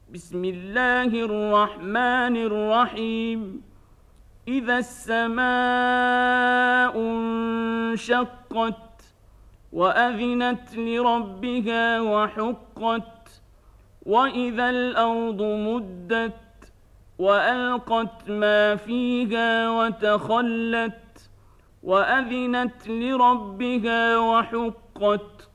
بسم الله الرحمن الرحيم. إذا السماء انشقت وأذنت لربها وحقت وإذا الأرض مدت وألقت ما فيها وتخلت وأذنت لربها وحقت.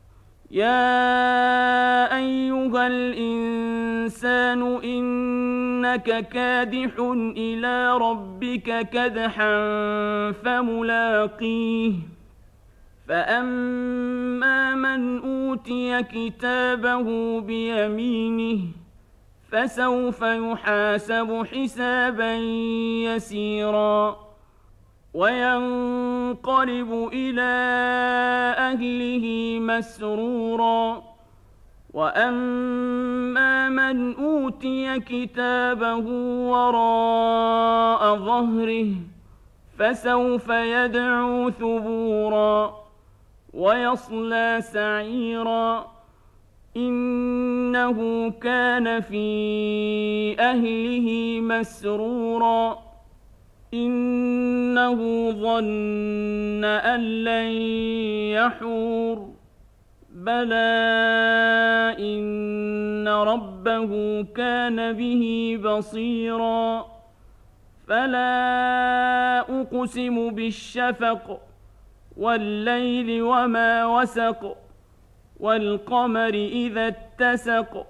يا أيها الإنسان إنك كادح إلى ربك كدحا فملاقيه. فأما من أوتي كتابه بيمينه فسوف يحاسب حسابا يسيرا وينقلب إلى أهله مسرورا. وأما من أوتي كتابه وراء ظهره فسوف يدعو ثبورا ويصلى سعيرا إنه كان في أهله مسرورا إنه ظن أن لن يحور بلى إن ربه كان به بصيرا. فلا أقسم بالشفق والليل وما وسق والقمر إذا اتسق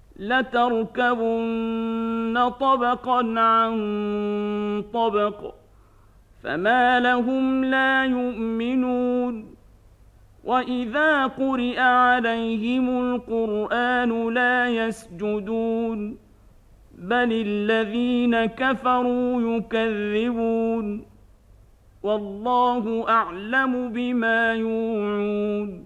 لتركبن طبقا عن طبق فما لهم لا يؤمنون. وإذا قرئ عليهم القرآن لا يسجدون بل الذين كفروا يكذبون والله أعلم بما يوعون.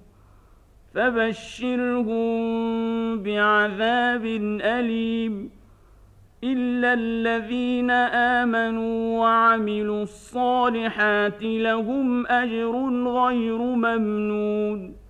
فبشرهم بعذاب أليم إلا الذين آمنوا وعملوا الصالحات لهم أجر غير ممنون.